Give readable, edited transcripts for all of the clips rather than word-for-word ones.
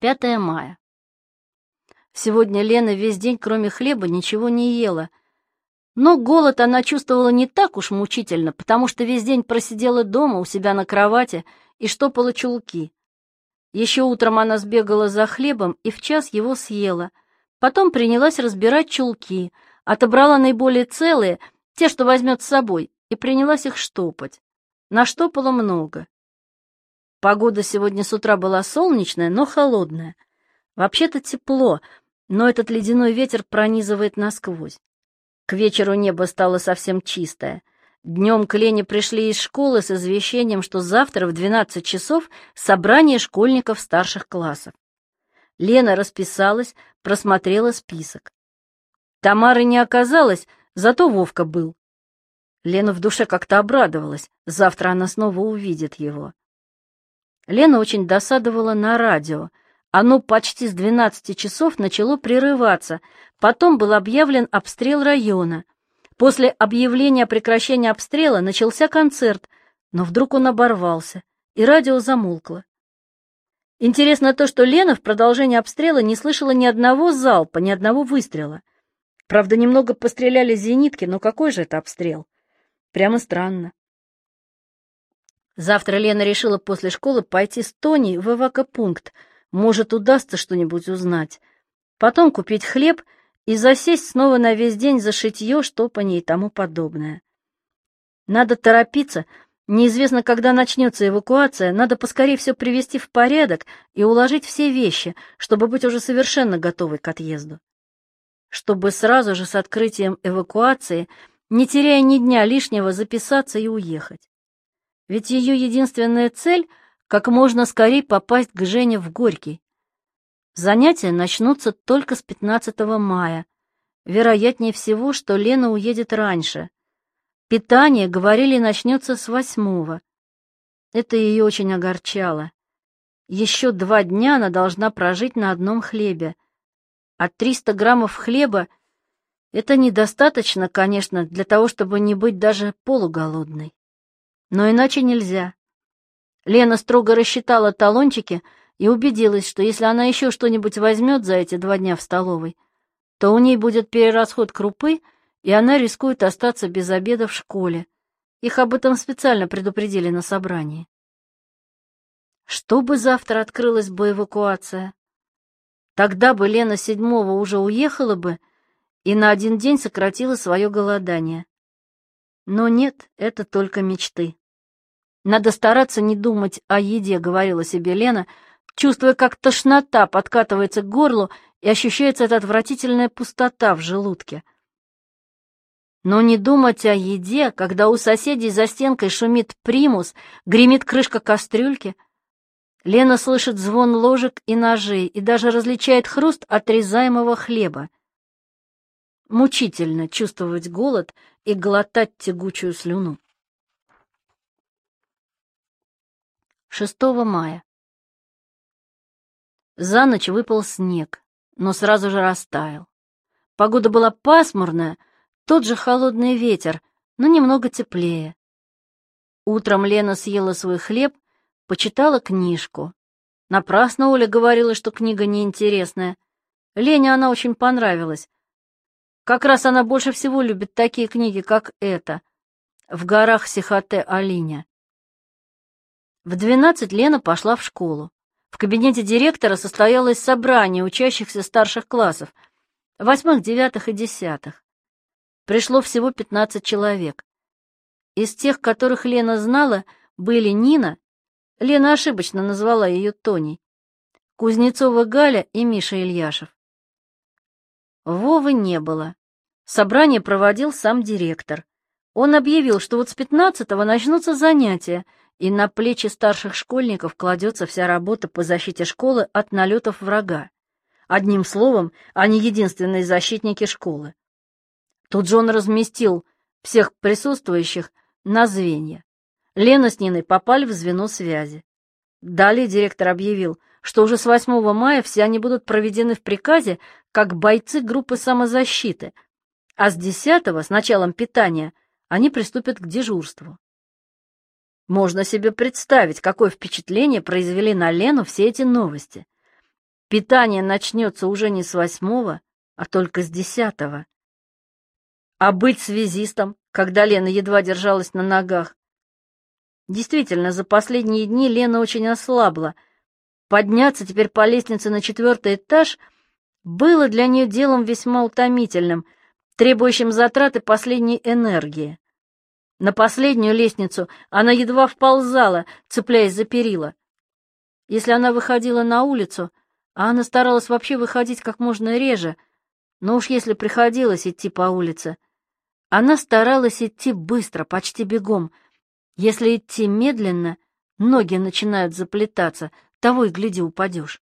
5 мая. Сегодня Лена весь день, кроме хлеба, ничего не ела. Но голод она чувствовала не так уж мучительно, потому что весь день просидела дома у себя на кровати и штопала чулки. Еще утром она сбегала за хлебом и в час его съела. Потом принялась разбирать чулки, отобрала наиболее целые, те, что возьмет с собой, и принялась их штопать. Наштопала много. Погода сегодня с утра была солнечная, но холодная. Вообще-то тепло, но этот ледяной ветер пронизывает насквозь. К вечеру небо стало совсем чистое. Днем к Лене пришли из школы с извещением, что завтра в 12 часов собрание школьников старших классов. Лена расписалась, просмотрела список. Тамары не оказалось, зато Вовка был. Лена в душе как-то обрадовалась, завтра она снова увидит его. Лена очень досадовала на радио. Оно почти с 12 часов начало прерываться, потом был объявлен обстрел района. После объявления о прекращении обстрела начался концерт, но вдруг он оборвался, и радио замолкло. Интересно то, что Лена в продолжении обстрела не слышала ни одного залпа, ни одного выстрела. Правда, немного постреляли зенитки, но какой же это обстрел? Прямо странно. Завтра Лена решила после школы пойти с Тоней в эвакопункт. Может, удастся что-нибудь узнать. Потом купить хлеб и засесть снова на весь день за шитье, штопанье и тому подобное. Надо торопиться. Неизвестно, когда начнется эвакуация. Надо поскорее все привести в порядок и уложить все вещи, чтобы быть уже совершенно готовой к отъезду. Чтобы сразу же с открытием эвакуации, не теряя ни дня лишнего, записаться и уехать. Ведь ее единственная цель — как можно скорее попасть к Жене в Горький. Занятия начнутся только с 15 мая. Вероятнее всего, что Лена уедет раньше. Питание, говорили, начнется с 8-го. Это ее очень огорчало. Еще 2 дня она должна прожить на одном хлебе. А 300 граммов хлеба — это недостаточно, конечно, для того, чтобы не быть даже полуголодной. Но иначе нельзя. Лена строго рассчитала талончики и убедилась, что если она еще что-нибудь возьмет за эти 2 дня в столовой, то у ней будет перерасход крупы, и она рискует остаться без обеда в школе. Их об этом специально предупредили на собрании. Чтобы завтра открылась бы эвакуация, тогда бы Лена 7-го уже уехала бы и на 1 день сократила свое голодание. Но нет, это только мечты. Надо стараться не думать о еде, говорила себе Лена, чувствуя, как тошнота подкатывается к горлу и ощущается эта отвратительная пустота в желудке. Но не думать о еде, когда у соседей за стенкой шумит примус, гремит крышка кастрюльки. Лена слышит звон ложек и ножей и даже различает хруст отрезаемого хлеба. Мучительно чувствовать голод и глотать тягучую слюну. 6 мая. За ночь выпал снег, но сразу же растаял. Погода была пасмурная, тот же холодный ветер, но немного теплее. Утром Лена съела свой хлеб, почитала книжку. Напрасно Оля говорила, что книга неинтересная. Лене она очень понравилась. Как раз она больше всего любит такие книги, как эта «В горах Сихотэ-Алиня». В 12 Лена пошла в школу. В кабинете директора состоялось собрание учащихся старших классов, 8, 9 и 10. Пришло всего 15 человек. Из тех, которых Лена знала, были Нина, Лена ошибочно назвала ее Тоней, Кузнецова Галя и Миша Ильяшев. Вовы не было. Собрание проводил сам директор. Он объявил, что вот с 15-го начнутся занятия, и на плечи старших школьников кладется вся работа по защите школы от налетов врага. Одним словом, они единственные защитники школы. Тут же он разместил всех присутствующих на звенья. Лена с Ниной попали в звено связи. Далее директор объявил, что уже с 8 мая все они будут проведены в приказе как бойцы группы самозащиты, а с 10-го, с началом питания, они приступят к дежурству. Можно себе представить, какое впечатление произвели на Лену все эти новости. Питание начнется уже не с 8-го, а только с 10-го. А быть связистом, когда Лена едва держалась на ногах? Действительно, за последние дни Лена очень ослабла. Подняться теперь по лестнице на 4-й этаж было для нее делом весьма утомительным, требующим затраты последней энергии. На последнюю лестницу она едва вползала, цепляясь за перила. Если она выходила на улицу, а она старалась вообще выходить как можно реже, но уж если приходилось идти по улице, она старалась идти быстро, почти бегом. Если идти медленно, ноги начинают заплетаться, того и гляди, упадешь.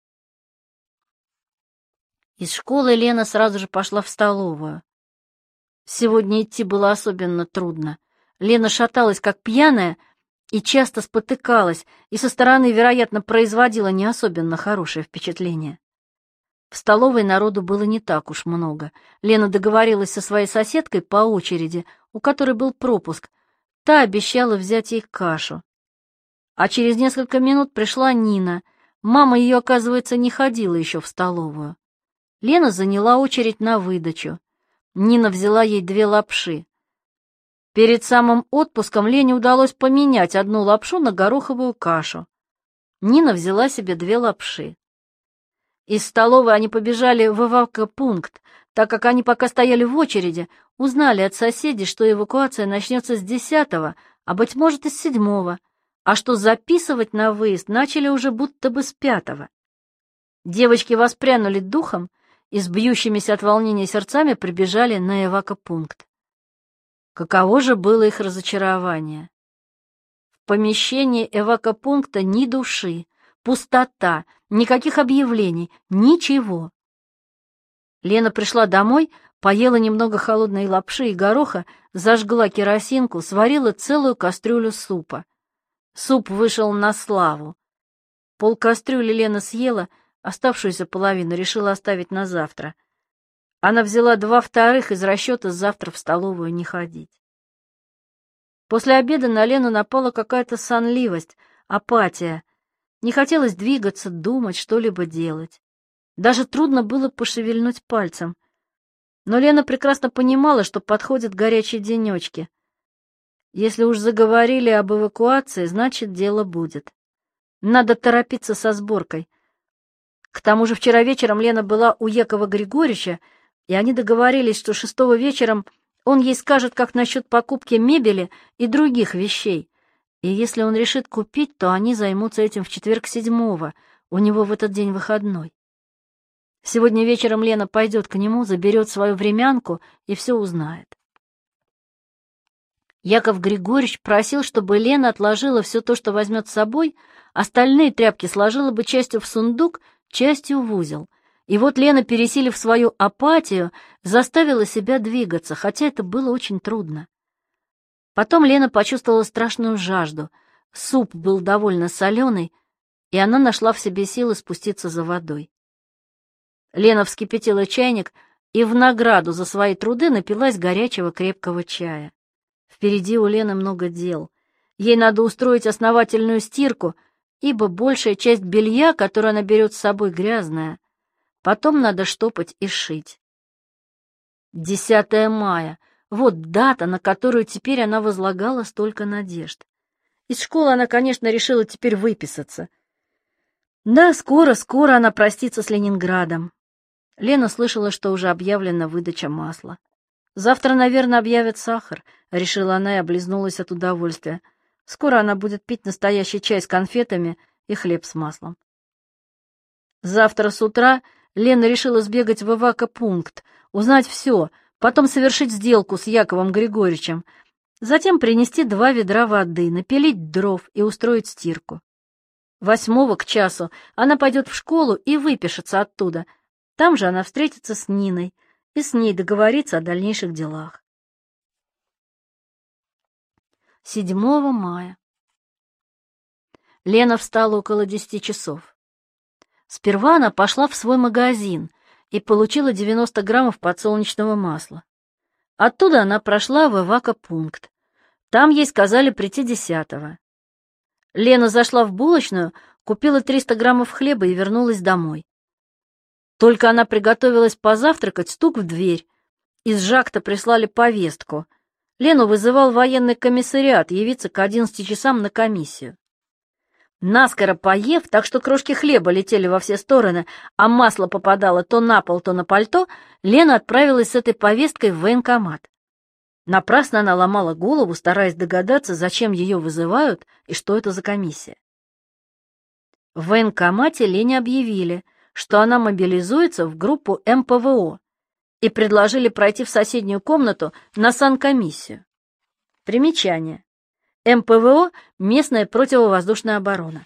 Из школы Лена сразу же пошла в столовую. Сегодня идти было особенно трудно. Лена шаталась, как пьяная, и часто спотыкалась, и со стороны, вероятно, производила не особенно хорошее впечатление. В столовой народу было не так уж много. Лена договорилась со своей соседкой по очереди, у которой был пропуск. Та обещала взять ей кашу. А через несколько минут пришла Нина. Мама ее, оказывается, не ходила еще в столовую. Лена заняла очередь на выдачу. Нина взяла ей 2 лапши. Перед самым отпуском Лене удалось поменять одну лапшу на гороховую кашу. Нина взяла себе 2 лапши. Из столовой они побежали в эвакопункт, так как они пока стояли в очереди, узнали от соседей, что эвакуация начнется с 10-го, а, быть может, и с 7-го, а что записывать на выезд начали уже будто бы с 5-го. Девочки воспрянули духом и с бьющимися от волнения сердцами прибежали на эвакопункт. Каково же было их разочарование! В помещении эвакопункта ни души, пустота, никаких объявлений, ничего. Лена пришла домой, поела немного холодной лапши и гороха, зажгла керосинку, сварила целую кастрюлю супа. Суп вышел на славу. Полкастрюли Лена съела, оставшуюся половину решила оставить на завтра. Она взяла 2/2 из расчета завтра в столовую не ходить. После обеда на Лену напала какая-то сонливость, апатия. Не хотелось двигаться, думать, что-либо делать. Даже трудно было пошевельнуть пальцем. Но Лена прекрасно понимала, что подходят горячие денечки. Если уж заговорили об эвакуации, значит, дело будет. Надо торопиться со сборкой. К тому же вчера вечером Лена была у Якова Григорьевича, и они договорились, что 6-го вечером он ей скажет, как насчет покупки мебели и других вещей. И если он решит купить, то они займутся этим в четверг 7-го, у него в этот день выходной. Сегодня вечером Лена пойдет к нему, заберет свою времянку и все узнает. Яков Григорьевич просил, чтобы Лена отложила все то, что возьмет с собой, остальные тряпки сложила бы частью в сундук, частью в узел. И вот Лена, пересилив свою апатию, заставила себя двигаться, хотя это было очень трудно. Потом Лена почувствовала страшную жажду. Суп был довольно соленый, и она нашла в себе силы спуститься за водой. Лена вскипятила чайник и в награду за свои труды напилась горячего крепкого чая. Впереди у Лены много дел. Ей надо устроить основательную стирку, ибо большая часть белья, которое она берет с собой, грязная. Потом надо штопать и шить. 10 мая. Вот дата, на которую теперь она возлагала столько надежд. Из школы она, конечно, решила теперь выписаться. Да, скоро она простится с Ленинградом. Лена слышала, что уже объявлена выдача масла. Завтра, наверное, объявят сахар, решила она и облизнулась от удовольствия. Скоро она будет пить настоящий чай с конфетами и хлеб с маслом. Завтра с утра Лена решила сбегать в эвакопункт, узнать все, потом совершить сделку с Яковом Григорьевичем, затем принести 2 ведра воды, напилить дров и устроить стирку. 8-го к часу она пойдет в школу и выпишется оттуда. Там же она встретится с Ниной и с ней договорится о дальнейших делах. 7 мая. Лена встала около 10 часов. Сперва она пошла в свой магазин и получила 90 граммов подсолнечного масла. Оттуда она прошла в эвакопункт. Там ей сказали прийти 10-го. Лена зашла в булочную, купила 300 граммов хлеба и вернулась домой. Только она приготовилась позавтракать, стук в дверь. Из Жакта прислали повестку. Лену вызывал военный комиссариат явиться к 11 часам на комиссию. Наскоро поев, так что крошки хлеба летели во все стороны, а масло попадало то на пол, то на пальто, Лена отправилась с этой повесткой в военкомат. Напрасно она ломала голову, стараясь догадаться, зачем ее вызывают и что это за комиссия. В военкомате Лене объявили, что она мобилизуется в группу МПВО, и предложили пройти в соседнюю комнату на санкомиссию. Примечание. МПВО — местная противовоздушная оборона.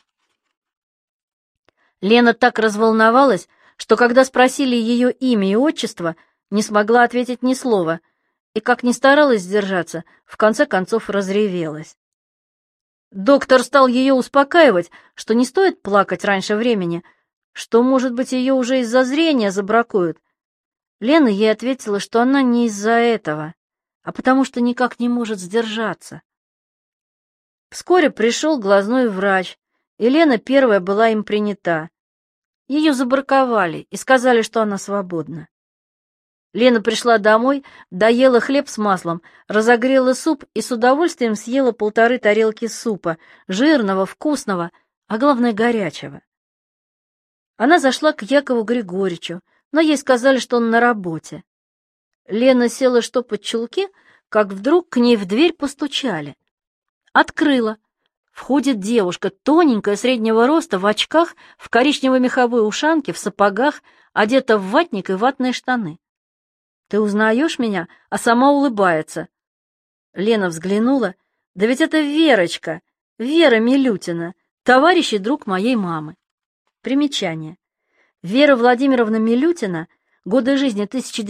Лена так разволновалась, что когда спросили ее имя и отчество, не смогла ответить ни слова, и, как ни старалась сдержаться, в конце концов разревелась. Доктор стал ее успокаивать, что не стоит плакать раньше времени, что, может быть, ее уже из-за зрения забракуют. Лена ей ответила, что она не из-за этого, а потому что никак не может сдержаться. Вскоре пришел глазной врач, и Лена первая была им принята. Ее забраковали и сказали, что она свободна. Лена пришла домой, доела хлеб с маслом, разогрела суп и с удовольствием съела 1,5 тарелки супа, жирного, вкусного, а главное горячего. Она зашла к Якову Григорьевичу, но ей сказали, что он на работе. Лена села штопать чулки, как вдруг к ней в дверь постучали. Открыла. Входит девушка, тоненькая, среднего роста, в очках, в коричневой меховой ушанке, в сапогах, одета в ватник и ватные штаны. «Ты узнаешь меня?» А сама улыбается. Лена взглянула. «Да ведь это Верочка, Вера Милютина, товарищ и друг моей мамы». Примечание. Вера Владимировна Милютина, годы жизни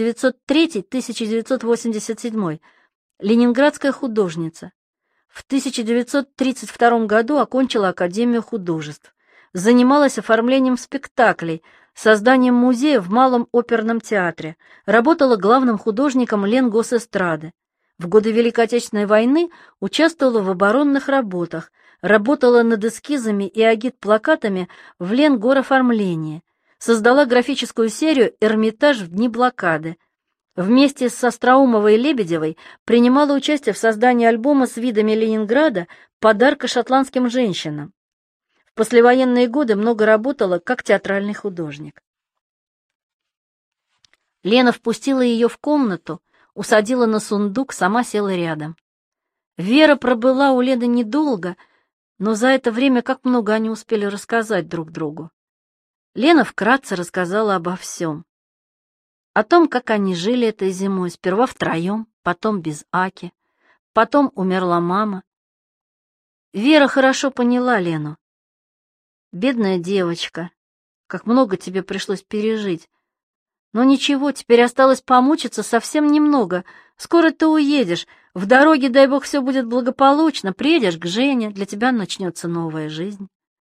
1903-1987, ленинградская художница. В 1932 году окончила Академию художеств. Занималась оформлением спектаклей, созданием музея в Малом оперном театре, работала главным художником Ленгосэстрады. В годы Великой Отечественной войны участвовала в оборонных работах, работала над эскизами и агитплакатами в Ленгороформлении, создала графическую серию «Эрмитаж в дни блокады». Вместе с Остроумовой и Лебедевой принимала участие в создании альбома с видами Ленинграда «Подарка шотландским женщинам». В послевоенные годы много работала как театральный художник. Лена впустила ее в комнату, усадила на сундук, сама села рядом. Вера пробыла у Лены недолго, но за это время как много они успели рассказать друг другу. Лена вкратце рассказала обо всем. О том, как они жили этой зимой, сперва втроем, потом без Аки, потом умерла мама. Вера хорошо поняла Лену. «Бедная девочка, как много тебе пришлось пережить. Но ничего, теперь осталось помучиться совсем немного. Скоро ты уедешь, в дороге, дай бог, все будет благополучно, приедешь к Жене, для тебя начнется новая жизнь».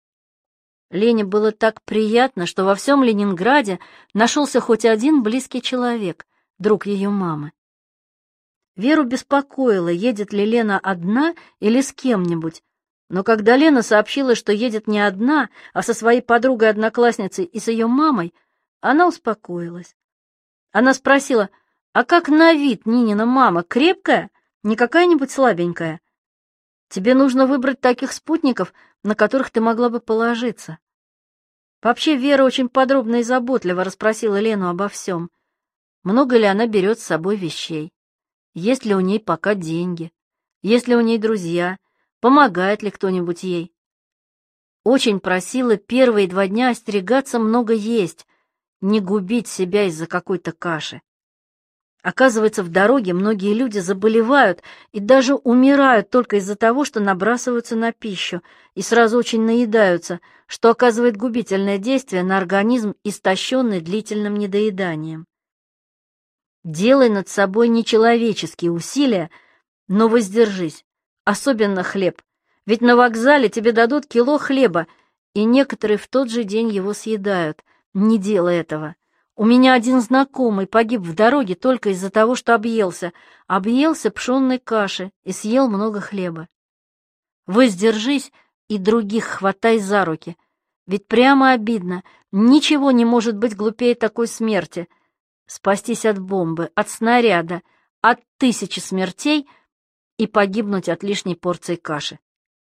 Лене было так приятно, что во всем Ленинграде нашелся хоть один близкий человек, друг ее мамы. Веру беспокоило, едет ли Лена одна или с кем-нибудь, но когда Лена сообщила, что едет не одна, а со своей подругой-одноклассницей и с ее мамой, она успокоилась. Она спросила: «А как на вид Нинина мама, крепкая, не какая-нибудь слабенькая? Тебе нужно выбрать таких спутников, на которых ты могла бы положиться». Вообще Вера очень подробно и заботливо расспросила Лену обо всем. Много ли она берет с собой вещей? Есть ли у ней пока деньги? Есть ли у ней друзья? Помогает ли кто-нибудь ей? Очень просила первые 2 дня остерегаться много есть, не губить себя из-за какой-то каши. Оказывается, в дороге многие люди заболевают и даже умирают только из-за того, что набрасываются на пищу и сразу очень наедаются, что оказывает губительное действие на организм, истощенный длительным недоеданием. Делай над собой нечеловеческие усилия, но воздержись, особенно хлеб, ведь на вокзале тебе дадут кило хлеба, и некоторые в тот же день его съедают. Не делай этого. У меня один знакомый погиб в дороге только из-за того, что объелся пшенной каши и съел много хлеба. Воздержись и других хватай за руки. Ведь прямо обидно, ничего не может быть глупее такой смерти. Спастись от бомбы, от снаряда, от 1000 смертей и погибнуть от лишней порции каши.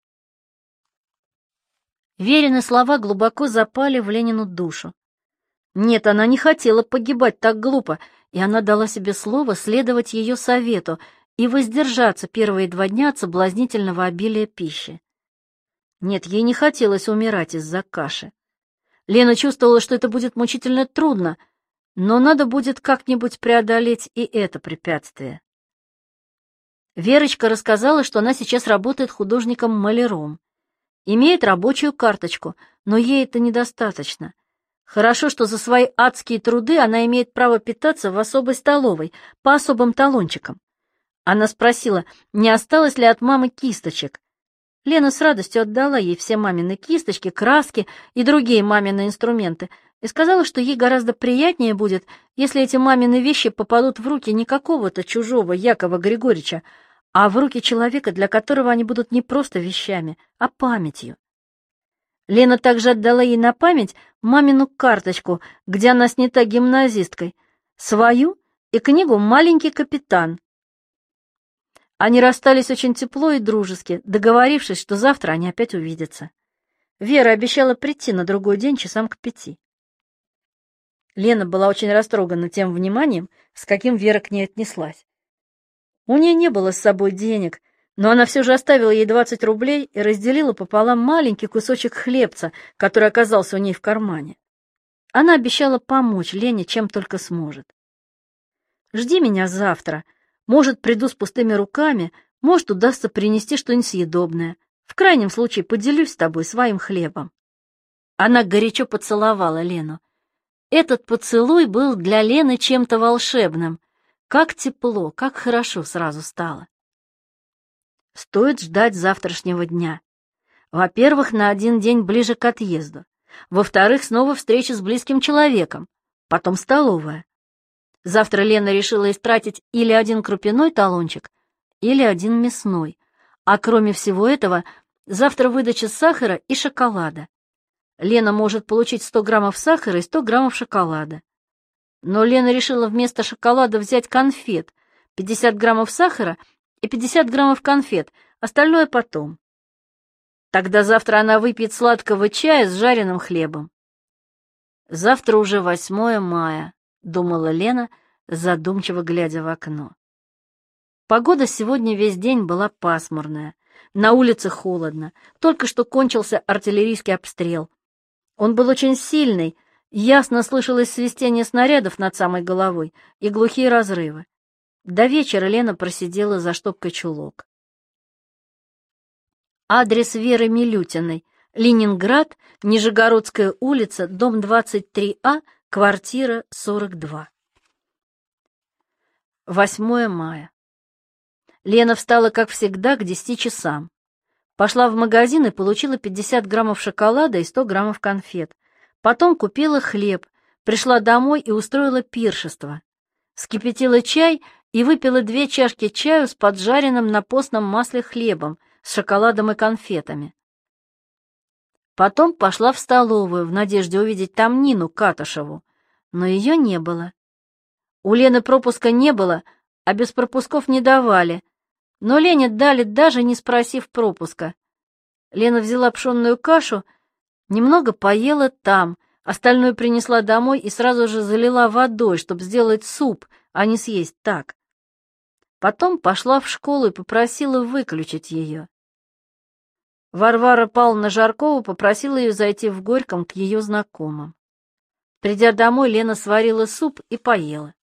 Верины слова глубоко запали в Ленину душу. Нет, она не хотела погибать так глупо, и она дала себе слово следовать ее совету и воздержаться первые 2 дня от соблазнительного обилия пищи. Нет, ей не хотелось умирать из-за каши. Лена чувствовала, что это будет мучительно трудно, но надо будет как-нибудь преодолеть и это препятствие. Верочка рассказала, что она сейчас работает художником-маляром. Имеет рабочую карточку, но ей это недостаточно. Хорошо, что за свои адские труды она имеет право питаться в особой столовой, по особым талончикам. Она спросила, не осталось ли от мамы кисточек. Лена с радостью отдала ей все мамины кисточки, краски и другие мамины инструменты и сказала, что ей гораздо приятнее будет, если эти мамины вещи попадут в руки не какого-то чужого Якова Григорьевича, а в руки человека, для которого они будут не просто вещами, а памятью. Лена также отдала ей на память мамину карточку, где она снята гимназисткой, свою и книгу «Маленький капитан». Они расстались очень тепло и дружески, договорившись, что завтра они опять увидятся. Вера обещала прийти на другой день часам к 5. Лена была очень растрогана тем вниманием, с каким Вера к ней отнеслась. У нее не было с собой денег, но она все же оставила ей 20 рублей и разделила пополам маленький кусочек хлебца, который оказался у ней в кармане. Она обещала помочь Лене, чем только сможет. «Жди меня завтра. Может, приду с пустыми руками, может, удастся принести что-нибудь съедобное. В крайнем случае поделюсь с тобой своим хлебом». Она горячо поцеловала Лену. Этот поцелуй был для Лены чем-то волшебным. Как тепло, как хорошо сразу стало. Стоит ждать завтрашнего дня. Во-первых, на 1 день ближе к отъезду. Во-вторых, снова встреча с близким человеком. Потом столовая. Завтра Лена решила истратить или 1 крупяной талончик, или 1 мясной. А кроме всего этого, завтра выдача сахара и шоколада. Лена может получить 100 граммов сахара и 100 граммов шоколада. Но Лена решила вместо шоколада взять конфет, 50 граммов сахара и 50 граммов конфет, остальное потом. Тогда завтра она выпьет сладкого чая с жареным хлебом. Завтра уже 8 мая, думала Лена, задумчиво глядя в окно. Погода сегодня весь день была пасмурная, на улице холодно, только что кончился артиллерийский обстрел. Он был очень сильный, ясно слышалось свистение снарядов над самой головой и глухие разрывы. До вечера Лена просидела за штопкой чулок. Адрес Веры Милютиной: Ленинград, Нижегородская улица, дом 23А, квартира 42. 8 мая. Лена встала, как всегда, к 10 часам. Пошла в магазин и получила 50 граммов шоколада и 100 граммов конфет. Потом купила хлеб, пришла домой и устроила пиршество. Вскипятила чай и выпила 2 чашки чаю с поджаренным на постном масле хлебом, с шоколадом и конфетами. Потом пошла в столовую в надежде увидеть там Нину Катышеву, но ее не было. У Лены пропуска не было, а без пропусков не давали, но Лене дали, даже не спросив пропуска. Лена взяла пшенную кашу, немного поела там, остальное принесла домой и сразу же залила водой, чтобы сделать суп, а не съесть так. Потом пошла в школу и попросила выключить ее. Варвара Павловна Жаркова попросила ее зайти в Горьком к ее знакомым. Придя домой, Лена сварила суп и поела.